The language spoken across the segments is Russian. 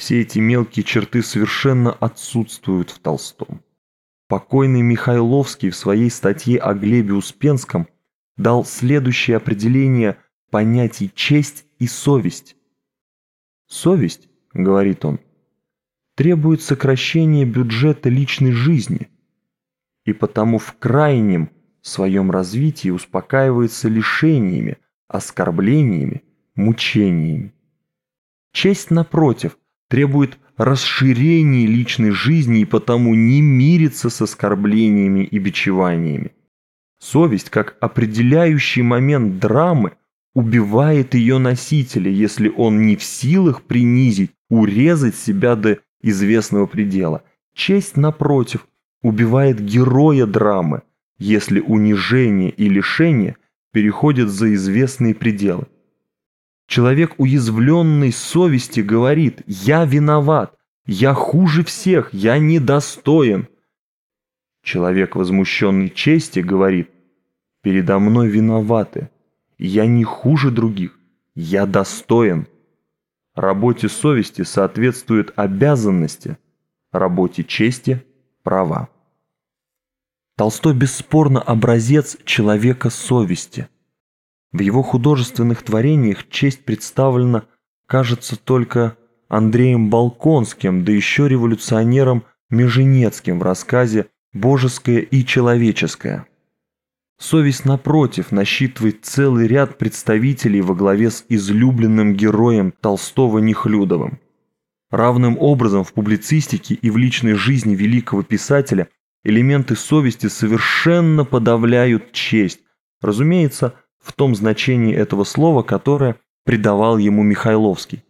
Все эти мелкие черты совершенно отсутствуют в Толстом. Покойный Михайловский в своей статье о Глебе Успенском дал следующее определение понятий честь и совесть. «Совесть, — говорит он, — требует сокращения бюджета личной жизни, и потому в крайнем своем развитии успокаивается лишениями, оскорблениями, мучениями. Честь, напротив, требует расширения личной жизни и потому не мирится с оскорблениями и бичеваниями. Совесть, как определяющий момент драмы, убивает ее носителя, если он не в силах принизить, урезать себя до известного предела. Честь, напротив, убивает героя драмы, если унижение и лишение переходят за известные пределы. Человек, уязвленный совести, говорит: «Я виноват, я хуже всех, я недостоин». Человек, возмущенный чести, говорит: «Передо мной виноваты, я не хуже других, я достоин». Работе совести соответствуют обязанности, работе чести – права. Толстой бесспорно образец человека совести. В его художественных творениях честь представлена, кажется, только Андреем Болконским, да еще революционером Меженецким в рассказе «Божеское и человеческое». Совесть, напротив, насчитывает целый ряд представителей во главе с излюбленным героем Толстого Нехлюдовым. Равным образом в публицистике и в личной жизни великого писателя элементы совести совершенно подавляют честь, разумеется, в том значении этого слова, которое придавал ему Михайловский.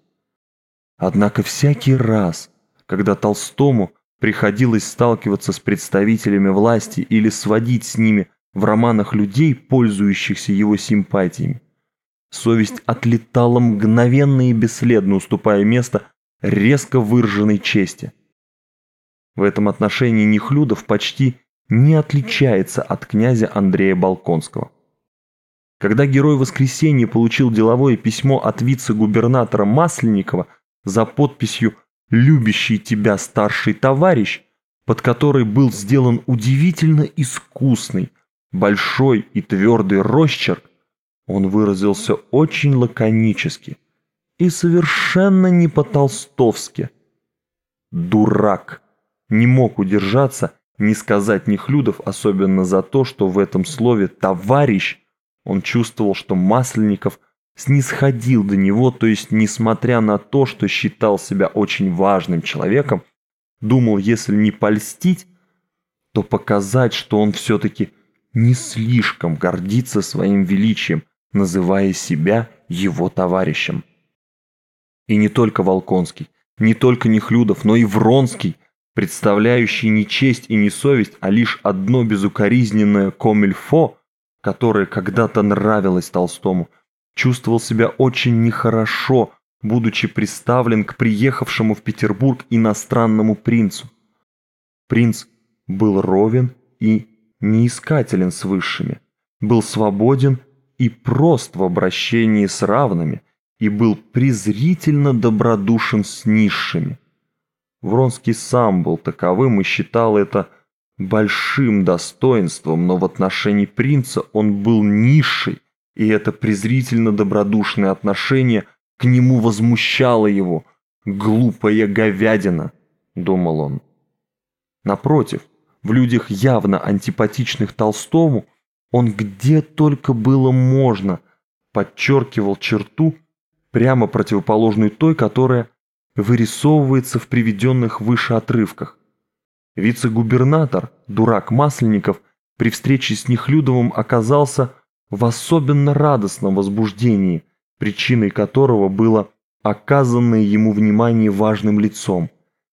Однако всякий раз, когда Толстому приходилось сталкиваться с представителями власти или сводить с ними в романах людей, пользующихся его симпатиями, совесть отлетала мгновенно и бесследно, уступая место резко выраженной чести. В этом отношении Нехлюдов почти не отличается от князя Андрея Болконского. Когда герой «Воскресенья» получил деловое письмо от вице-губернатора Масленникова за подписью «Любящий тебя старший товарищ», под которой был сделан удивительно искусный, большой и твердый росчерк, он выразился очень лаконически и совершенно не по-толстовски. «Дурак!» не мог удержаться, не сказать Нехлюдов, особенно за то, что в этом слове «товарищ» он чувствовал, что Масленников снисходил до него, то есть, несмотря на то, что считал себя очень важным человеком, думал, если не польстить, то показать, что он все-таки не слишком гордится своим величием, называя себя его товарищем. И не только Волконский, не только Нехлюдов, но и Вронский, представляющий не честь и не совесть, а лишь одно безукоризненное комильфо, которое когда-то нравилось Толстому, чувствовал себя очень нехорошо, будучи приставлен к приехавшему в Петербург иностранному принцу. Принц был ровен и неискателен с высшими, был свободен и прост в обращении с равными, и был презрительно добродушен с низшими. Вронский сам был таковым и считал это большим достоинством, но в отношении принца он был низший, и это презрительно-добродушное отношение к нему возмущало его. «Глупая говядина», — думал он. Напротив, в людях явно антипатичных Толстому он где только было можно подчеркивал черту, прямо противоположную той, которая вырисовывается в приведенных выше отрывках. Вице-губернатор, дурак Масленников, при встрече с Нехлюдовым оказался в особенно радостном возбуждении, причиной которого было оказанное ему внимание важным лицом.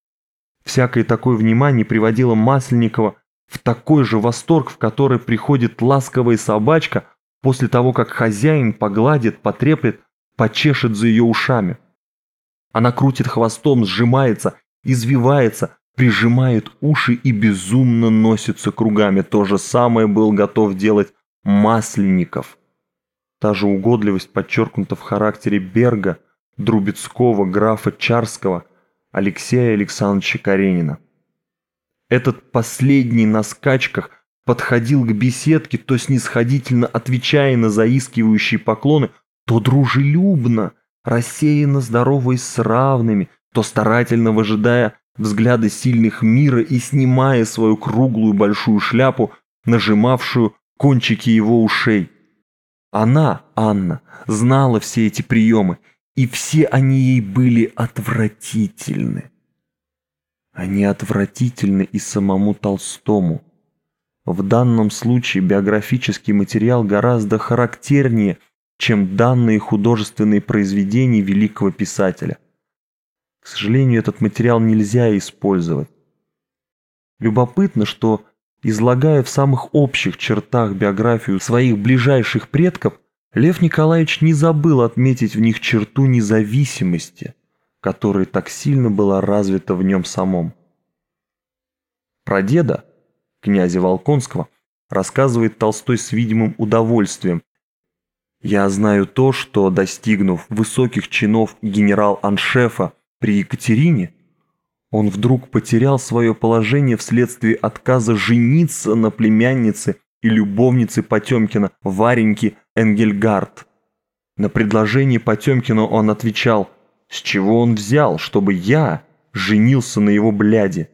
Всякое такое внимание приводило Масленникова в такой же восторг, в который приходит ласковая собачка после того, как хозяин погладит, потреплет, почешет за ее ушами. Она крутит хвостом, сжимается, извивается, прижимает уши и безумно носится кругами. То же самое был готов делать Масленников. Та же угодливость подчеркнута в характере Берга, Друбецкого, графа Чарского, Алексея Александровича Каренина. Этот последний на скачках подходил к беседке, то снисходительно отвечая на заискивающие поклоны, то дружелюбно, рассеянно здороваясь с равными, то старательно выжидая взгляды сильных мира и снимая свою круглую большую шляпу, нажимавшую кончики его ушей. Она, Анна, знала все эти приемы, и все они ей были отвратительны. Они отвратительны и самому Толстому. В данном случае биографический материал гораздо характернее, чем данные художественные произведения великого писателя. К сожалению, этот материал нельзя использовать. Любопытно, что, излагая в самых общих чертах биографию своих ближайших предков, Лев Николаевич не забыл отметить в них черту независимости, которая так сильно была развита в нем самом. Про деда, князя Волконского, рассказывает Толстой с видимым удовольствием. «Я знаю то, что, достигнув высоких чинов генерал-аншефа при Екатерине, он вдруг потерял свое положение вследствие отказа жениться на племяннице и любовнице Потемкина Вареньке Энгельгард. На предложение Потемкина он отвечал: с чего он взял, чтобы я женился на его бляде?»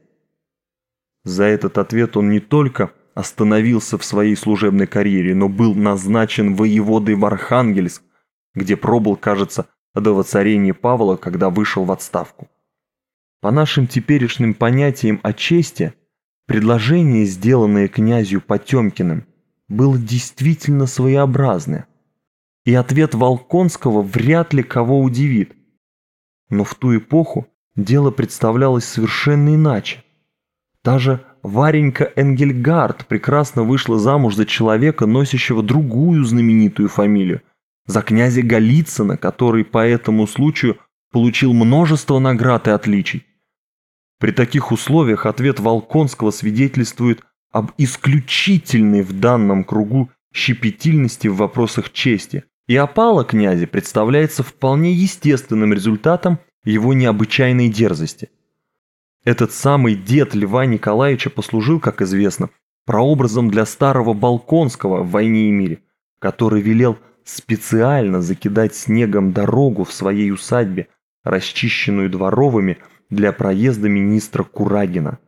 За этот ответ он не только остановился в своей служебной карьере, но был назначен воеводой в Архангельск, где пробыл, кажется, до воцарения Павла, когда вышел в отставку. По нашим теперешним понятиям о чести, предложение, сделанное князю Потемкиным, было действительно своеобразное, и ответ Волконского вряд ли кого удивит. Но в ту эпоху дело представлялось совершенно иначе. Та же Варенька Энгельгард прекрасно вышла замуж за человека, носящего другую знаменитую фамилию, за князя Голицына, который по этому случаю получил множество наград и отличий. При таких условиях ответ Волконского свидетельствует об исключительной в данном кругу щепетильности в вопросах чести, и опала князя представляется вполне естественным результатом его необычайной дерзости. Этот самый дед Льва Николаевича послужил, как известно, прообразом для старого Болконского в «Войне и мире», который велел специально закидать снегом дорогу в своей усадьбе, расчищенную дворовыми для проезда министра Курагина.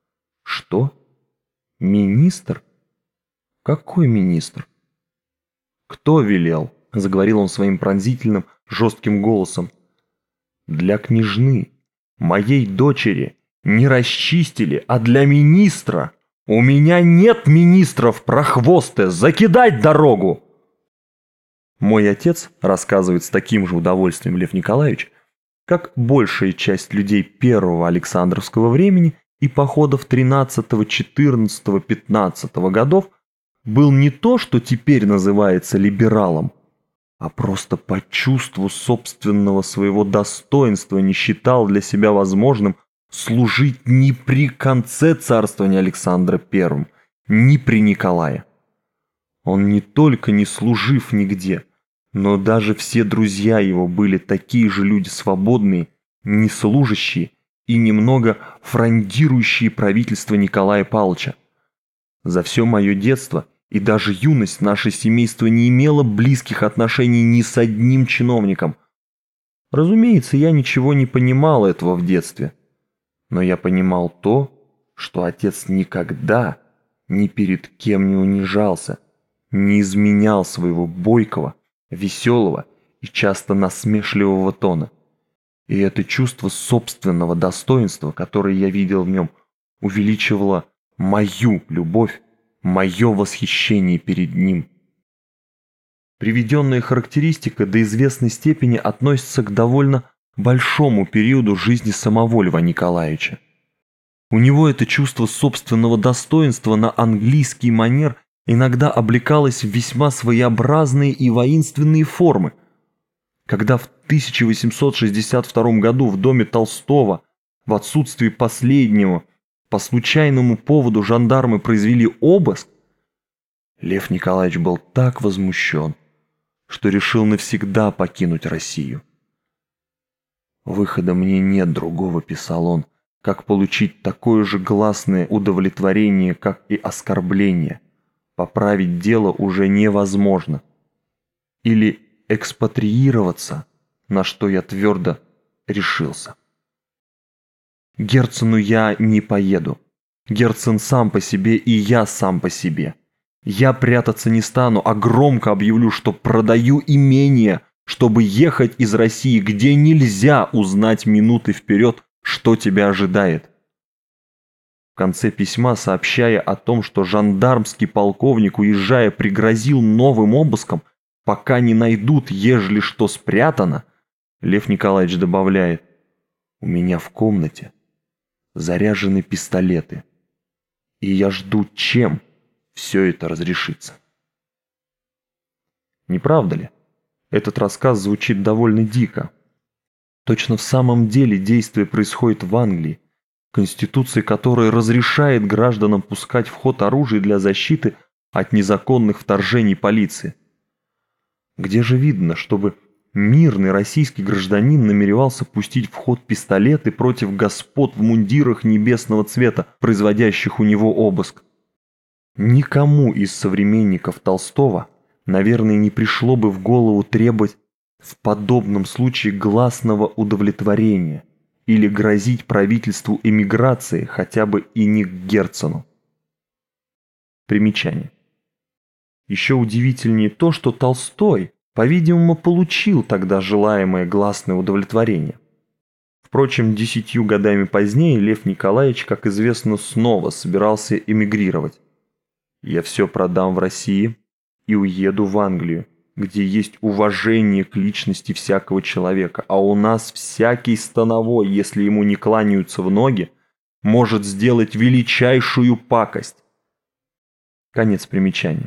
Что? Министр? Какой министр? Кто велел? Заговорил он своим пронзительным, жестким голосом. Для княжны, моей дочери, не расчистили, а для министра. У меня нет министров, прохвосты, закидать дорогу! Мой отец, рассказывает с таким же удовольствием Лев Николаевич, как большая часть людей первого Александровского времени и походов 13, 14, 15 годов, был не то, что теперь называется либералом, а просто по чувству собственного своего достоинства не считал для себя возможным служить ни при конце царствования Александра I, ни при Николае. Он не только не служив нигде, но даже все друзья его были такие же люди свободные, неслужащие и немного фрондирующие правительство Николая Павловича. За все мое детство и даже юность наше семейство не имело близких отношений ни с одним чиновником. Разумеется, я ничего не понимал этого в детстве. Но я понимал то, что отец никогда ни перед кем не унижался, не изменял своего бойкого, веселого и часто насмешливого тона. И это чувство собственного достоинства, которое я видел в нем, увеличивало мою любовь, мое восхищение перед ним. Приведенная характеристика до известной степени относится к довольно большому периоду жизни самого Льва Николаевича. У него это чувство собственного достоинства на английский манер иногда облекалось в весьма своеобразные и воинственные формы. Когда в 1862 году в доме Толстого, в отсутствии последнего, по случайному поводу жандармы произвели обыск, Лев Николаевич был так возмущен, что решил навсегда покинуть Россию. «Выхода мне нет другого», — писал он, «как получить такое же гласное удовлетворение, как и оскорбление. Поправить дело уже невозможно. Или экспатриироваться, на что я твердо решился. Герцену я не поеду. Герцен сам по себе, и я сам по себе. Я прятаться не стану, а громко объявлю, что продаю имение, чтобы ехать из России, где нельзя узнать минуты вперед, что тебя ожидает». В конце письма, сообщая о том, что жандармский полковник, уезжая, пригрозил новым обыском, пока не найдут, ежели что спрятано, Лев Николаевич добавляет: «У меня в комнате заряжены пистолеты, и я жду, чем все это разрешится». Не правда ли? Этот рассказ звучит довольно дико. Точно в самом деле действие происходит в Англии, конституция которой разрешает гражданам пускать в ход оружие для защиты от незаконных вторжений полиции. Где же видно, чтобы мирный российский гражданин намеревался пустить в ход пистолеты против господ в мундирах небесного цвета, производящих у него обыск? Никому из современников Толстого, наверное, не пришло бы в голову требовать в подобном случае гласного удовлетворения или грозить правительству эмиграции хотя бы и не к Герцену. Примечание. Еще удивительнее то, что Толстой, по-видимому, получил тогда желаемое гласное удовлетворение. Впрочем, 10 годами позднее Лев Николаевич, как известно, снова собирался эмигрировать. «Я все продам в России и уеду в Англию, где есть уважение к личности всякого человека, а у нас всякий становой, если ему не кланяются в ноги, может сделать величайшую пакость». Конец примечания.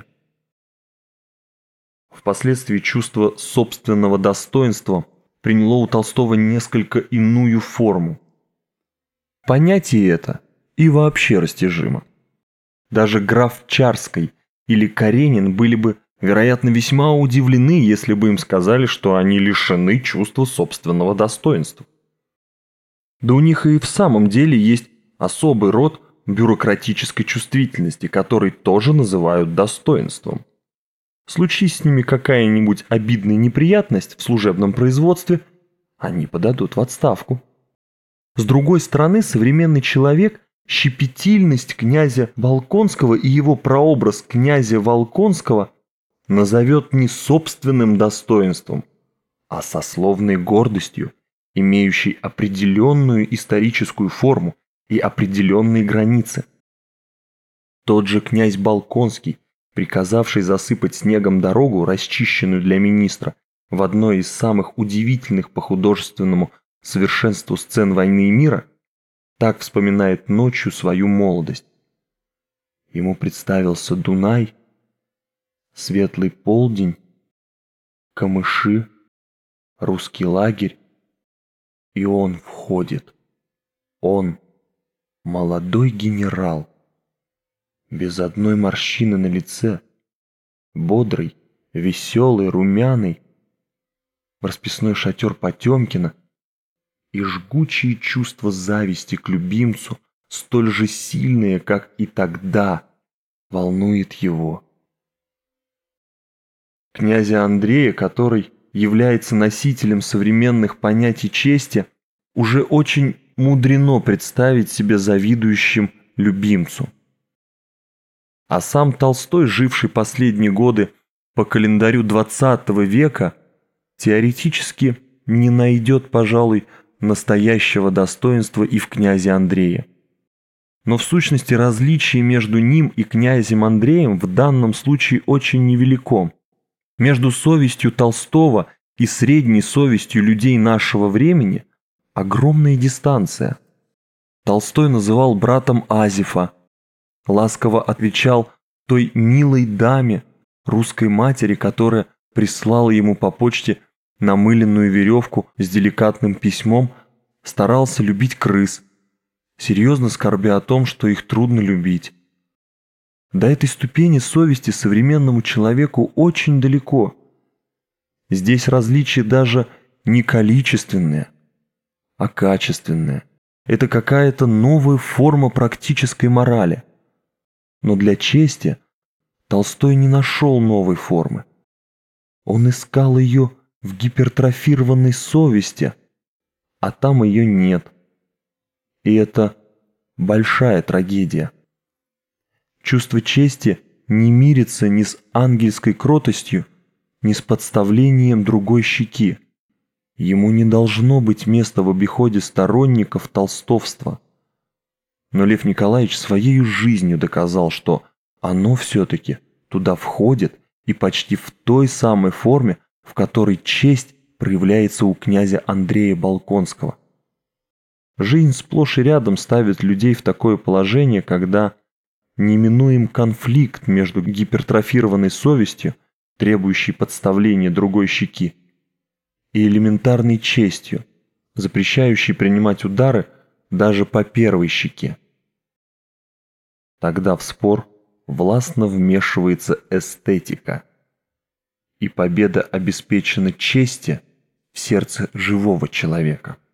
Впоследствии чувство собственного достоинства приняло у Толстого несколько иную форму. Понятие это и вообще растяжимо. Даже граф Чарский или Каренин были бы, вероятно, весьма удивлены, если бы им сказали, что они лишены чувства собственного достоинства. Да у них и в самом деле есть особый род бюрократической чувствительности, который тоже называют достоинством. Случись с ними какая-нибудь обидная неприятность в служебном производстве, они подадут в отставку. С другой стороны, современный человек щепетильность князя Волконского и его прообраз князя Волконского назовет не собственным достоинством, а сословной гордостью, имеющей определенную историческую форму и определенные границы. Тот же князь Волконский, приказавший засыпать снегом дорогу, расчищенную для министра, в одной из самых удивительных по художественному совершенству сцен войны и мира, так вспоминает ночью свою молодость. Ему представился Дунай, светлый полдень, камыши, русский лагерь, и он входит. Он, молодой генерал, без одной морщины на лице, бодрый, веселый, румяный, в расписной шатер Потемкина, и жгучие чувства зависти к любимцу, столь же сильные, как и тогда, волнует его. Князя Андрея, который является носителем современных понятий чести, уже очень мудрено представить себе завидующим любимцу. А сам Толстой, живший последние годы по календарю XX века, теоретически не найдет, пожалуй, настоящего достоинства и в князе Андрее. Но в сущности различие между ним и князем Андреем в данном случае очень невелико. Между совестью Толстого и средней совестью людей нашего времени огромная дистанция. Толстой называл братом Азифа, ласково отвечал той милой даме, русской матери, которая прислала ему по почте намыленную веревку с деликатным письмом, старался любить крыс, серьезно скорбя о том, что их трудно любить. До этой ступени совести современному человеку очень далеко. Здесь различие даже не количественное, а качественное. Это какая-то новая форма практической морали. Но для чести Толстой не нашел новой формы. Он искал ее в гипертрофированной совести, а там ее нет. И это большая трагедия. Чувство чести не мирится ни с ангельской кротостью, ни с подставлением другой щеки. Ему не должно быть места в обиходе сторонников толстовства. Но Лев Николаевич своей жизнью доказал, что оно все-таки туда входит и почти в той самой форме, в которой честь проявляется у князя Андрея Болконского. Жизнь сплошь и рядом ставит людей в такое положение, когда неминуем конфликт между гипертрофированной совестью, требующей подставления другой щеки, и элементарной честью, запрещающей принимать удары даже по первой щеке. Тогда в спор властно вмешивается эстетика, и победа обеспечена чести в сердце живого человека.